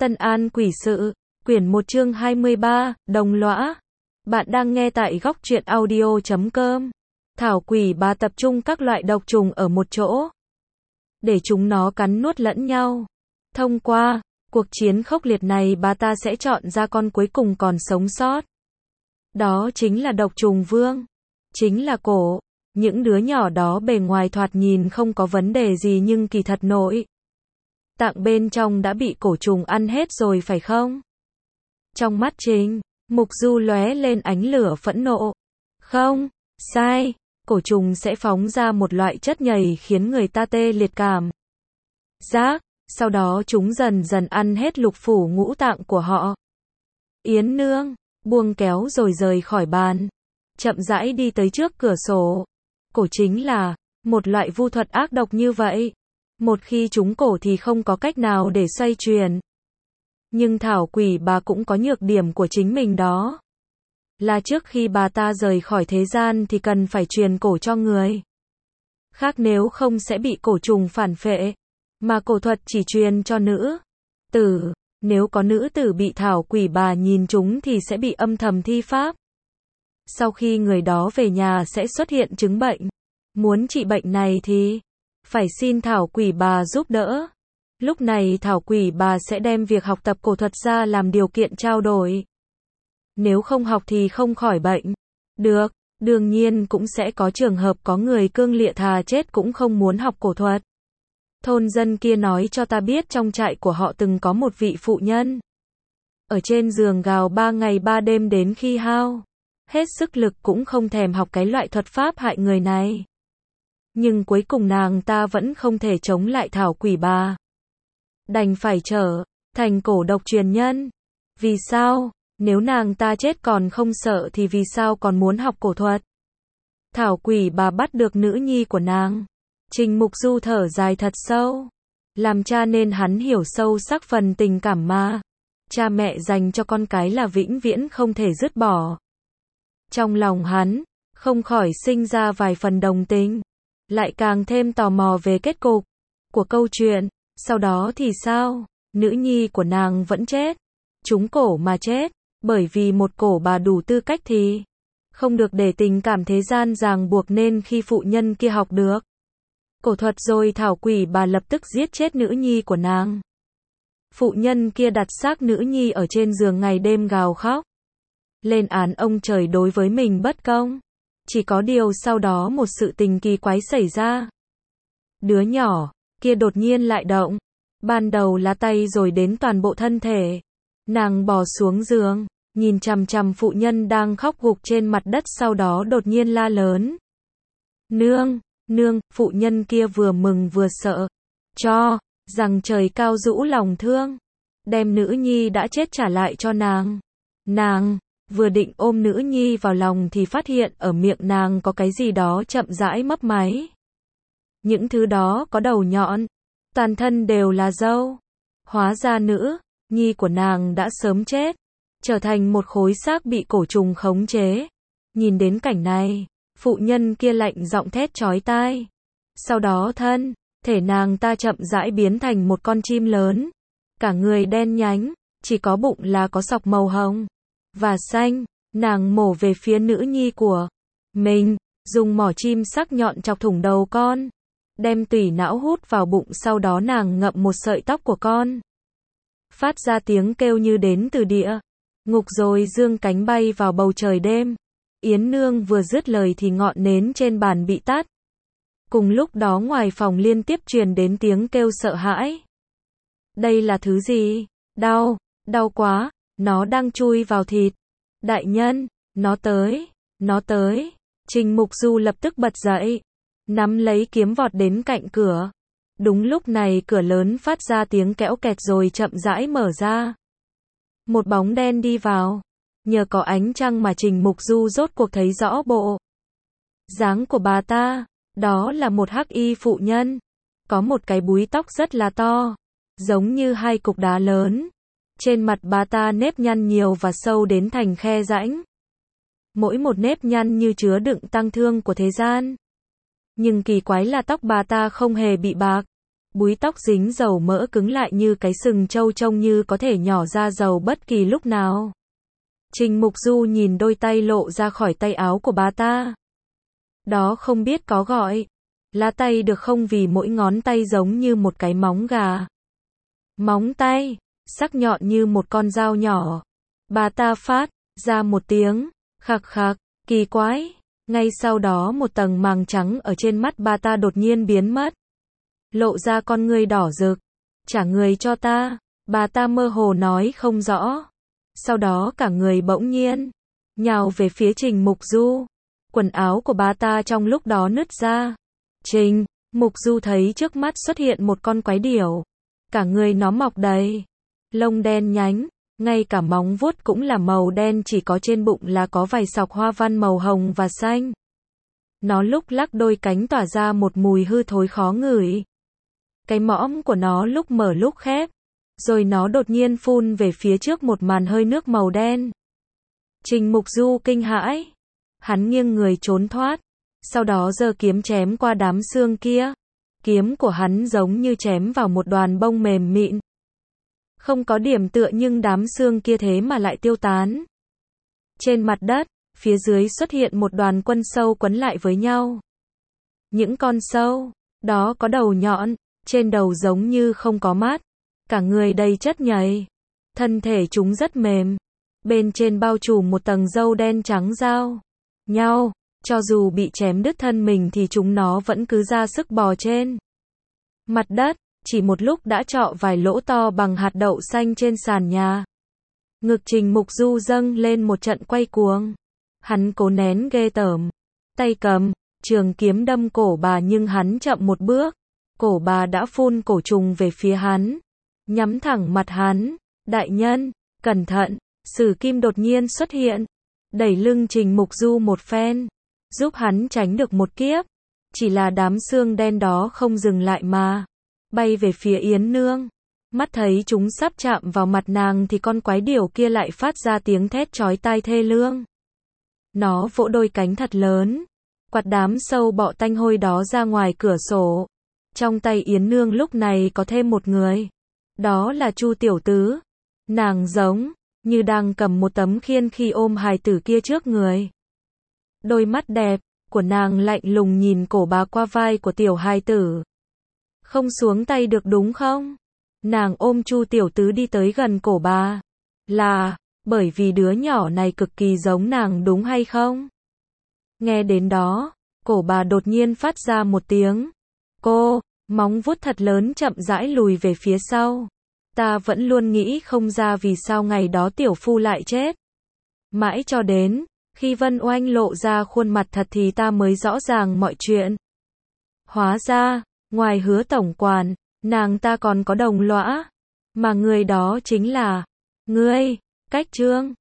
Tân An Quỷ Sự, quyển 1 chương 23, Đồng Lõa. Bạn đang nghe tại góc truyện audio.com. Thảo quỷ bà tập trung các loại độc trùng ở một chỗ, để chúng nó cắn nuốt lẫn nhau. Thông qua cuộc chiến khốc liệt này, bà ta sẽ chọn ra con cuối cùng còn sống sót. Đó chính là độc trùng vương, chính là cổ. Những đứa nhỏ đó bề ngoài thoạt nhìn không có vấn đề gì, nhưng kỳ thật nội tạng bên trong đã bị cổ trùng ăn hết rồi phải không? Trong mắt Trình Mục Du lóe lên ánh lửa phẫn nộ. Không, sai, cổ trùng sẽ phóng ra một loại chất nhầy khiến người ta tê liệt cảm giác, sau đó chúng dần dần ăn hết lục phủ ngũ tạng của họ. Yến Nương buông kéo rồi rời khỏi bàn, chậm rãi đi tới trước cửa sổ. Cổ chính là một loại vu thuật ác độc như vậy. Một khi trúng cổ thì không có cách nào để xoay chuyển. Nhưng Thảo quỷ bà cũng có nhược điểm của chính mình, đó là trước khi bà ta rời khỏi thế gian thì cần phải truyền cổ cho người khác, nếu không sẽ bị cổ trùng phản phệ. Mà cổ thuật chỉ truyền cho nữ tử, nếu có nữ tử bị Thảo quỷ bà nhìn trúng thì sẽ bị âm thầm thi pháp. Sau khi người đó về nhà sẽ xuất hiện chứng bệnh. Muốn trị bệnh này thì phải xin Thảo quỷ bà giúp đỡ. Lúc này Thảo quỷ bà sẽ đem việc học tập cổ thuật ra làm điều kiện trao đổi. Nếu không học thì không khỏi bệnh được. Đương nhiên cũng sẽ có trường hợp có người cương liệt thà chết cũng không muốn học cổ thuật. Thôn dân kia nói cho ta biết trong trại của họ từng có một vị phụ nhân ở trên giường gào 3 ngày 3 đêm đến khi hao hết sức lực cũng không thèm học cái loại thuật pháp hại người này. Nhưng cuối cùng nàng ta vẫn không thể chống lại Thảo quỷ bà, đành phải trở thành cổ độc truyền nhân. Vì sao? Nếu nàng ta chết còn không sợ thì vì sao còn muốn học cổ thuật? Thảo quỷ bà bắt được nữ nhi của nàng. Trình Mục Du thở dài thật sâu. Làm cha nên hắn hiểu sâu sắc phần tình cảm mà cha mẹ dành cho con cái là vĩnh viễn không thể dứt bỏ. Trong lòng hắn không khỏi sinh ra vài phần đồng tình, lại càng thêm tò mò về kết cục của câu chuyện. Sau đó thì sao? Nữ nhi của nàng vẫn chết, trúng cổ mà chết, bởi vì một cổ bà đủ tư cách thì không được để tình cảm thế gian ràng buộc, nên khi phụ nhân kia học được cổ thuật rồi, Thảo quỷ bà lập tức giết chết nữ nhi của nàng. Phụ nhân kia đặt xác nữ nhi ở trên giường ngày đêm gào khóc, lên án ông trời đối với mình bất công. Chỉ có điều sau đó một sự tình kỳ quái xảy ra. Đứa nhỏ kia đột nhiên lại động. Ban đầu là tay rồi đến toàn bộ thân thể. Nàng bò xuống giường, nhìn chằm chằm phụ nhân đang khóc gục trên mặt đất, sau đó đột nhiên la lớn. Nương, nương, phụ nhân kia vừa mừng vừa sợ, cho rằng trời cao rũ lòng thương, đem nữ nhi đã chết trả lại cho nàng. Nàng vừa định ôm nữ nhi vào lòng thì phát hiện ở miệng nàng có cái gì đó chậm rãi mấp máy. Những thứ đó có đầu nhọn, toàn thân đều là râu. Hóa ra nữ nhi của nàng đã sớm chết, trở thành một khối xác bị cổ trùng khống chế. Nhìn đến cảnh này, phụ nhân kia lạnh giọng thét chói tai. Sau đó thân thể nàng ta chậm rãi biến thành một con chim lớn, cả người đen nhánh, chỉ có bụng là có sọc màu hồng và xanh. Nàng mổ về phía nữ nhi của mình, dùng mỏ chim sắc nhọn chọc thủng đầu con, đem tủy não hút vào bụng, sau đó nàng ngậm một sợi tóc của con, phát ra tiếng kêu như đến từ địa ngục, rồi dương cánh bay vào bầu trời đêm. Yến Nương vừa dứt lời thì ngọn nến trên bàn bị tắt. Cùng lúc đó ngoài phòng liên tiếp truyền đến tiếng kêu sợ hãi. Đây là thứ gì? Đau, đau quá, nó đang chui vào thịt. Đại nhân, nó tới, nó tới. Trình Mục Du lập tức bật dậy, nắm lấy kiếm vọt đến cạnh cửa. Đúng lúc này cửa lớn phát ra tiếng kéo kẹt rồi chậm rãi mở ra. Một bóng đen đi vào. Nhờ có ánh trăng mà Trình Mục Du rốt cuộc thấy rõ bộ dáng của bà ta. Đó là một hắc y phụ nhân, có một cái búi tóc rất là to, giống như hai cục đá lớn. Trên mặt bà ta nếp nhăn nhiều và sâu đến thành khe rãnh. Mỗi một nếp nhăn như chứa đựng tang thương của thế gian. Nhưng kỳ quái là tóc bà ta không hề bị bạc, Búi tóc dính dầu mỡ cứng lại như cái sừng trâu trông như có thể nhỏ ra dầu bất kỳ lúc nào. Trình Mục Du nhìn đôi tay lộ ra khỏi tay áo của bà ta. Đó không biết có gọi là tay được không, vì mỗi ngón tay giống như một cái móng gà. Móng tay, sắc nhọn như một con dao nhỏ. Bà ta phát ra một tiếng khạc khạc, kỳ quái. Ngay sau đó một tầng màng trắng ở trên mắt bà ta đột nhiên biến mất. Lộ ra con ngươi đỏ rực. Trả người cho ta. Bà ta mơ hồ nói không rõ. Sau đó cả người bỗng nhiên nhào về phía Trình Mục Du. Quần áo của bà ta trong lúc đó nứt ra. Trình Mục Du thấy trước mắt xuất hiện một con quái điểu. Cả người nó mọc đầy lông đen nhánh, ngay cả móng vuốt cũng là màu đen, chỉ có trên bụng là có vài sọc hoa văn màu hồng và xanh. Nó lúc lắc đôi cánh tỏa ra một mùi hư thối khó ngửi. Cái mõm của nó lúc mở lúc khép, rồi nó đột nhiên phun về phía trước một màn hơi nước màu đen. Trình Mục Du kinh hãi, hắn nghiêng người trốn thoát, sau đó giơ kiếm chém qua đám xương kia. Kiếm của hắn giống như chém vào một đoàn bông mềm mịn. Không có điểm tựa nhưng đám xương kia thế mà lại tiêu tán. Trên mặt đất, phía dưới xuất hiện một đoàn quân sâu quấn lại với nhau. Những con sâu đó có đầu nhọn, trên đầu giống như không có mắt, cả người đầy chất nhầy. Thân thể chúng rất mềm, bên trên bao trùm một tầng râu đen trắng giao nhau. Cho dù bị chém đứt thân mình thì chúng nó vẫn cứ ra sức bò trên mặt đất, chỉ một lúc đã trọ vài lỗ to bằng hạt đậu xanh trên sàn nhà. Ngực Trình Mục Du dâng lên một trận quay cuồng. Hắn cố nén ghê tởm, tay cầm trường kiếm đâm cổ bà, nhưng hắn chậm một bước, cổ bà đã phun cổ trùng về phía hắn, nhắm thẳng mặt hắn. Đại nhân, cẩn thận. Sử Kim đột nhiên xuất hiện, đẩy lưng Trình Mục Du một phen, giúp hắn tránh được một kiếp. Chỉ là đám xương đen đó không dừng lại mà bay về phía Yến Nương. Mắt thấy chúng sắp chạm vào mặt nàng thì con quái điểu kia lại phát ra tiếng thét chói tai thê lương. Nó vỗ đôi cánh thật lớn, quạt đám sâu bọ tanh hôi đó ra ngoài cửa sổ. Trong tay Yến Nương lúc này có thêm một người. Đó là Chu tiểu tứ. Nàng giống như đang cầm một tấm khiên khi ôm hài tử kia trước người. Đôi mắt đẹp của nàng lạnh lùng nhìn cổ bà qua vai của tiểu hài tử. Không xuống tay được đúng không? Nàng ôm Chu tiểu tứ đi tới gần cổ bà. Là bởi vì đứa nhỏ này cực kỳ giống nàng đúng hay không? Nghe đến đó, cổ bà đột nhiên phát ra một tiếng cô, móng vuốt thật lớn chậm rãi lùi về phía sau. Ta vẫn luôn nghĩ không ra vì sao ngày đó tiểu phu lại chết. Mãi cho đến khi Vân Oanh lộ ra khuôn mặt thật thì ta mới rõ ràng mọi chuyện. Hóa ra, ngoài Hứa tổng quản, nàng ta còn có đồng lõa, mà người đó chính là ngươi. Cách chương